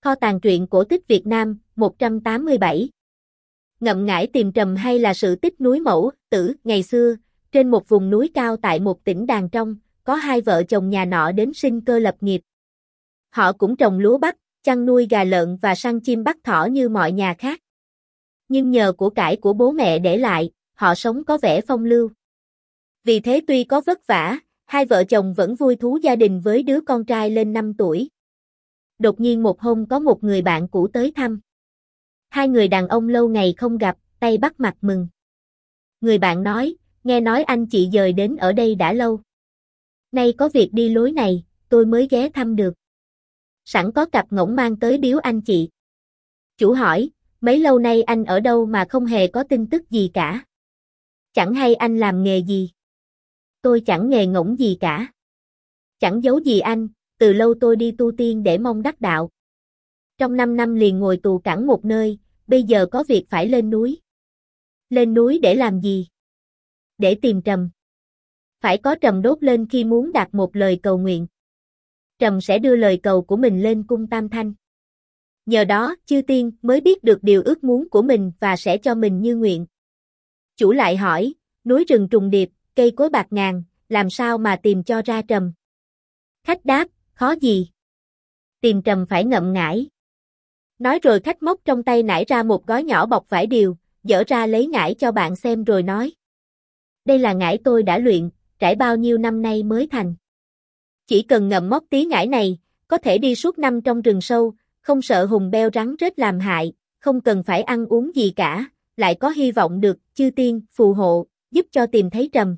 Kho tàng truyện cổ tích Việt Nam, 187. Ngậm ngải tìm trầm hay là sự tích núi Mẫu Tử. Ngày xưa, trên một vùng núi cao tại một tỉnh Đàng Trong, có hai vợ chồng nhà nọ đến sinh cơ lập nghiệp. Họ cũng trồng lúa bắp, chăn nuôi gà lợn và săn chim bắt thỏ như mọi nhà khác. Nhưng nhờ của cải của bố mẹ để lại, họ sống có vẻ phong lưu. Vì thế tuy có vất vả, hai vợ chồng vẫn vui thú gia đình với đứa con trai lên 5 tuổi. Đột nhiên một hôm có một người bạn cũ tới thăm. Hai người đàn ông lâu ngày không gặp, tay bắt mặt mừng. Người bạn nói, nghe nói anh chị dời đến ở đây đã lâu. Nay có việc đi lối này, tôi mới ghé thăm được. Sẵn có cặp ngỗng mang tới biếu anh chị. Chủ hỏi, mấy lâu nay anh ở đâu mà không hề có tin tức gì cả? Chẳng hay anh làm nghề gì? Tôi chẳng nghề ngỗng gì cả. Chẳng giấu gì anh, từ lâu tôi đi tu tiên để mong đắc đạo. Trong 5 năm liền ngồi tù cẳng một nơi, bây giờ có việc phải lên núi. Lên núi để làm gì? Để tìm trầm. Phải có trầm đốt lên khi muốn đạt một lời cầu nguyện. Trầm sẽ đưa lời cầu của mình lên cung Tam Thanh. Nhờ đó, chư tiên mới biết được điều ước muốn của mình và sẽ cho mình như nguyện. Chủ lại hỏi, núi rừng trùng điệp, cây cối bạt ngàn, làm sao mà tìm cho ra trầm? Khách đáp, khó gì? Tìm trầm phải ngậm ngải. Nói rồi khách móc trong tay nải ra một gói nhỏ bọc vải điều, dở ra lấy ngải cho bạn xem rồi nói. Đây là ngải tôi đã luyện, trải bao nhiêu năm nay mới thành. Chỉ cần ngậm móc tí ngải này, có thể đi suốt năm trong rừng sâu, không sợ hùng beo rắn rết làm hại, không cần phải ăn uống gì cả, lại có hy vọng được chư tiên phù hộ, giúp cho tìm thấy trầm.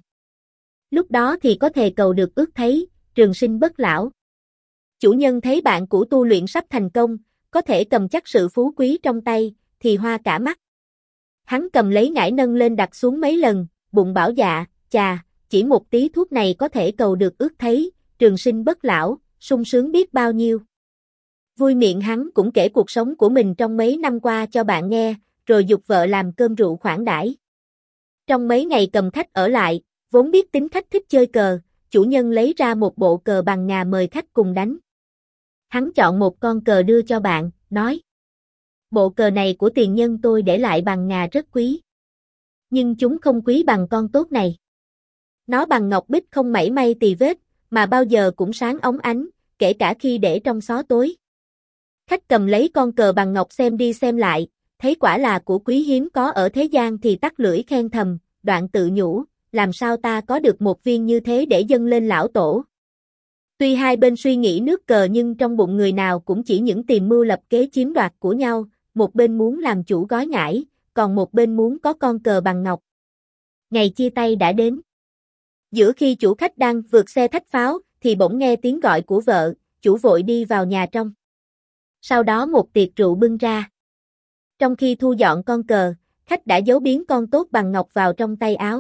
Lúc đó thì có thể cầu được ước thấy, trường sinh bất lão. Chủ nhân thấy bạn cũ tu luyện sắp thành công, có thể cầm chắc sự phú quý trong tay, thì hoa cả mắt. Hắn cầm lấy ngải nâng lên đặt xuống mấy lần, bụng bảo dạ, chà, chỉ một tí thuốc này có thể cầu được ước thấy, trường sinh bất lão, sung sướng biết bao nhiêu. Vui miệng hắn cũng kể cuộc sống của mình trong mấy năm qua cho bạn nghe, rồi giục vợ làm cơm rượu khoản đãi. Trong mấy ngày cầm khách ở lại, vốn biết tính khách thích chơi cờ, chủ nhân lấy ra một bộ cờ bằng ngà mời khách cùng đánh. Hắn chọn một con cờ đưa cho bạn, nói. Bộ cờ này của tiền nhân tôi để lại bằng ngà rất quý. Nhưng chúng không quý bằng con tốt này. Nó bằng ngọc bích không mảy may tì vết, mà bao giờ cũng sáng óng ánh, kể cả khi để trong xó tối. Khách cầm lấy con cờ bằng ngọc xem đi xem lại, thấy quả là của quý hiếm có ở thế gian thì tắt lưỡi khen thầm, đoạn tự nhủ, làm sao ta có được một viên như thế để dâng lên lão tổ. Tuy hai bên suy nghĩ nước cờ nhưng trong bụng người nào cũng chỉ những tìm mưu lập kế chiếm đoạt của nhau, một bên muốn làm chủ gói ngải, còn một bên muốn có con cờ bằng ngọc. Ngày chia tay đã đến. Giữa khi chủ khách đang vượt xe thách pháo, thì bỗng nghe tiếng gọi của vợ, chủ vội đi vào nhà trong. Sau đó một tiệc rượu bưng ra. Trong khi thu dọn con cờ, khách đã giấu biến con tốt bằng ngọc vào trong tay áo.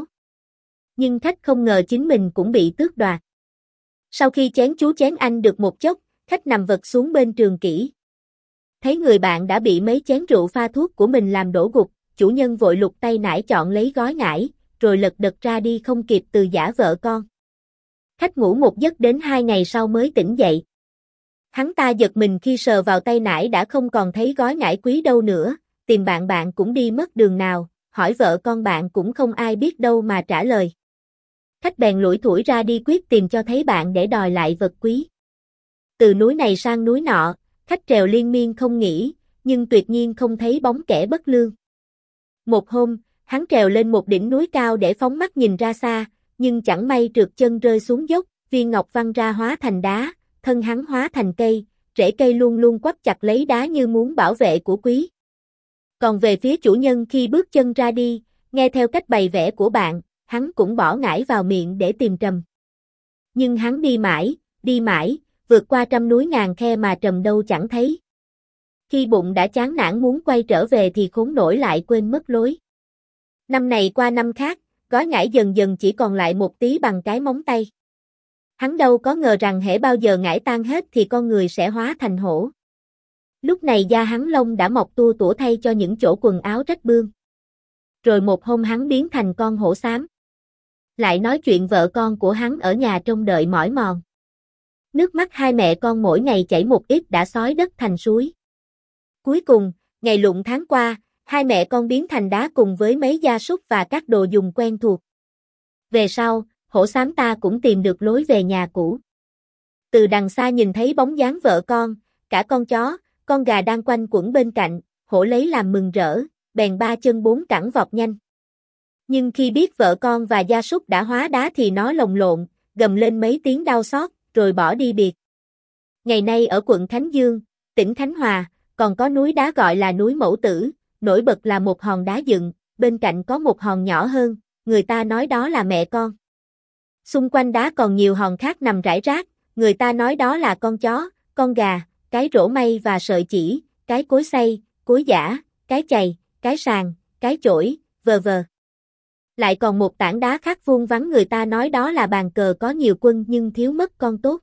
Nhưng khách không ngờ chính mình cũng bị tước đoạt. Sau khi chén chú chén anh được một chốc, khách nằm vật xuống bên trường kỷ. Thấy người bạn đã bị mấy chén rượu pha thuốc của mình làm đổ gục, chủ nhân vội lục tay nải chọn lấy gói ngải, rồi lật đật ra đi không kịp từ giã vợ con. Khách ngủ một giấc đến 2 ngày sau mới tỉnh dậy. Hắn ta giật mình khi sờ vào tay nải đã không còn thấy gói ngải quý đâu nữa, tìm bạn cũng đi mất đường nào, hỏi vợ con bạn cũng không ai biết đâu mà trả lời. Khách bèn lủi thủi ra đi quyết tìm cho thấy bạn để đòi lại vật quý. Từ núi này sang núi nọ, khách trèo liên miên không nghỉ, nhưng tuyệt nhiên không thấy bóng kẻ bất lương. Một hôm, hắn trèo lên một đỉnh núi cao để phóng mắt nhìn ra xa, nhưng chẳng may trượt chân rơi xuống dốc, viên ngọc văng ra hóa thành đá, thân hắn hóa thành cây, rễ cây luôn luôn quắp chặt lấy đá như muốn bảo vệ của quý. Còn về phía chủ nhân khi bước chân ra đi, nghe theo cách bày vẽ của bạn, hắn cũng bỏ ngải vào miệng để tìm trầm. Nhưng hắn đi mãi, vượt qua trăm núi ngàn khe mà trầm đâu chẳng thấy. Khi bụng đã chán nản muốn quay trở về thì khốn nổi lại quên mất lối. Năm này qua năm khác, gói ngải dần dần chỉ còn lại một tí bằng cái móng tay. Hắn đâu có ngờ rằng hễ bao giờ ngải tan hết thì con người sẽ hóa thành hổ. Lúc này da hắn lông đã mọc tua tủa thay cho những chỗ quần áo rách bươm. Rồi một hôm hắn biến thành con hổ xám. Lại nói chuyện vợ con của hắn ở nhà trông đợi mỏi mòn. Nước mắt hai mẹ con mỗi ngày chảy một ít đã xói đất thành suối. Cuối cùng, ngày lụng tháng qua, hai mẹ con biến thành đá cùng với mấy gia súc và các đồ dùng quen thuộc. Về sau, hổ xám ta cũng tìm được lối về nhà cũ. Từ đằng xa nhìn thấy bóng dáng vợ con, cả con chó, con gà đang quanh quẩn bên cạnh, hổ lấy làm mừng rỡ, bèn ba chân bốn cẳng vọt nhanh. Nhưng khi biết vợ con và gia súc đã hóa đá thì nó lồng lộn, gầm lên mấy tiếng đau xót, rồi bỏ đi biệt. Ngày nay ở quận Khánh Dương, tỉnh Khánh Hòa, còn có núi đá gọi là núi Mẫu Tử, nổi bật là một hòn đá dựng, bên cạnh có một hòn nhỏ hơn, người ta nói đó là mẹ con. Xung quanh đá còn nhiều hòn khác nằm rải rác, người ta nói đó là con chó, con gà, cái rổ mây và sợi chỉ, cái cối xay, cối giã, cái chày, cái sàng, cái chổi, v.v. Lại còn một tảng đá khác vuông vắn, người ta nói đó là bàn cờ có nhiều quân nhưng thiếu mất con tốt.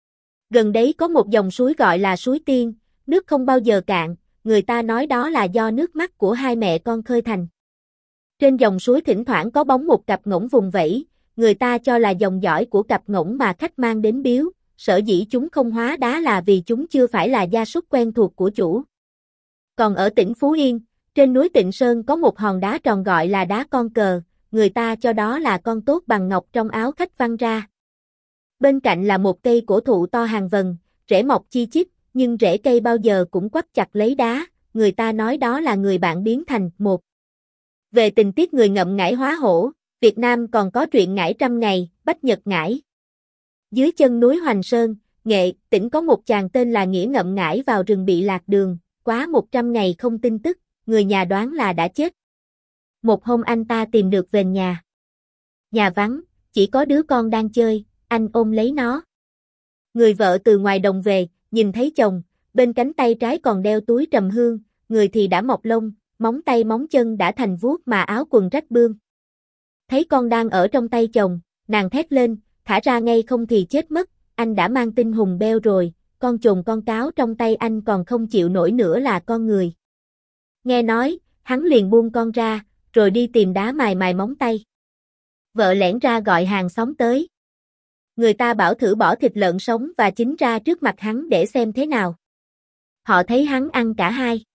Gần đấy có một dòng suối gọi là suối Tiên, nước không bao giờ cạn, người ta nói đó là do nước mắt của hai mẹ con khơi thành. Trên dòng suối thỉnh thoảng có bóng một cặp ngỗng vùng vẫy, người ta cho là dòng dõi của cặp ngỗng mà khách mang đến biếu, sở dĩ chúng không hóa đá là vì chúng chưa phải là gia súc quen thuộc của chủ. Còn ở tỉnh Phú Yên, trên núi Tịnh Sơn có một hòn đá tròn gọi là đá con cờ, người ta cho đó là con tốt bằng ngọc trong áo khách văng ra. Bên cạnh là một cây cổ thụ to hàng vần, rễ mọc chi chít, nhưng rễ cây bao giờ cũng quắp chặt lấy đá, người ta nói đó là người bạn biến thành một. Về tình tiết người ngậm ngải hóa hổ, Việt Nam còn có truyện ngải trăm ngày, Bách Nhật Ngải. Dưới chân núi Hoành Sơn, Nghệ, tỉnh có một chàng tên là Nghĩa ngậm ngải vào rừng bị lạc đường, quá 100 ngày không tin tức, người nhà đoán là đã chết. Một hôm anh ta tìm được về nhà. Nhà vắng, chỉ có đứa con đang chơi, anh ôm lấy nó. Người vợ từ ngoài đồng về, nhìn thấy chồng, bên cánh tay trái còn đeo túi trầm hương, người thì đã mọc lông, móng tay móng chân đã thành vuốt mà áo quần rách bươm. Thấy con đang ở trong tay chồng, nàng thét lên, thả ra ngay không thì chết mất, anh đã mang tinh hùng beo rồi, con chồn con cáo trong tay anh còn không chịu nổi nữa là con người. Nghe nói, hắn liền buông con ra, rồi đi tìm đá mài móng tay. Vợ lẻn ra gọi hàng xóm tới. Người ta bảo thử bỏ thịt lợn sống và chín ra trước mặt hắn để xem thế nào. Họ thấy hắn ăn cả hai.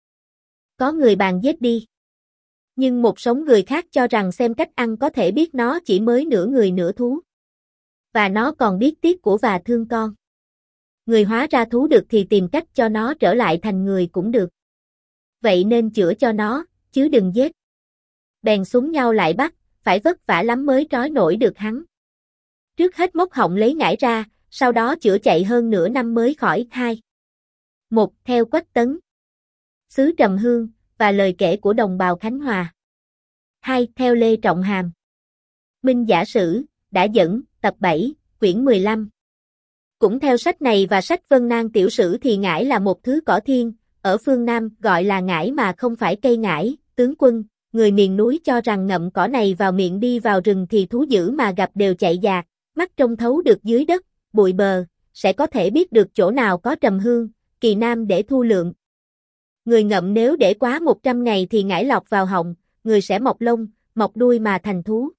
Có người bàn giết đi. Nhưng một số người khác cho rằng xem cách ăn có thể biết nó chỉ mới nửa người nửa thú. Và nó còn biết tiếc của và thương con. Người hóa ra thú được thì tìm cách cho nó trở lại thành người cũng được. Vậy nên chữa cho nó, chứ đừng giết. Bèn súng nhau lại bắt, phải vất vả lắm mới trói nổi được hắn. Trước hết móc họng lấy ngải ra, sau đó chữa chạy hơn nửa năm mới khỏi. 2. 1. Theo Quách Tấn, xứ Trầm Hương, và lời kể của đồng bào Khánh Hòa. 2. Theo Lê Trọng Hàm, Minh Giả Sử, đã dẫn, tập 7, quyển 15. Cũng theo sách này và sách Vân Nan Tiểu Sử thì ngải là một thứ cỏ thiên, ở phương Nam gọi là ngải mà không phải cây ngải, tướng quân. Người miền núi cho rằng ngậm cỏ này vào miệng đi vào rừng thì thú dữ mà gặp đều chạy dạt, mắt trông thấu được dưới đất, bụi bờ, sẽ có thể biết được chỗ nào có trầm hương, kỳ nam để thu lượm. Người ngậm nếu để quá 100 ngày thì ngải lọt vào họng, người sẽ mọc lông, mọc đuôi mà thành thú.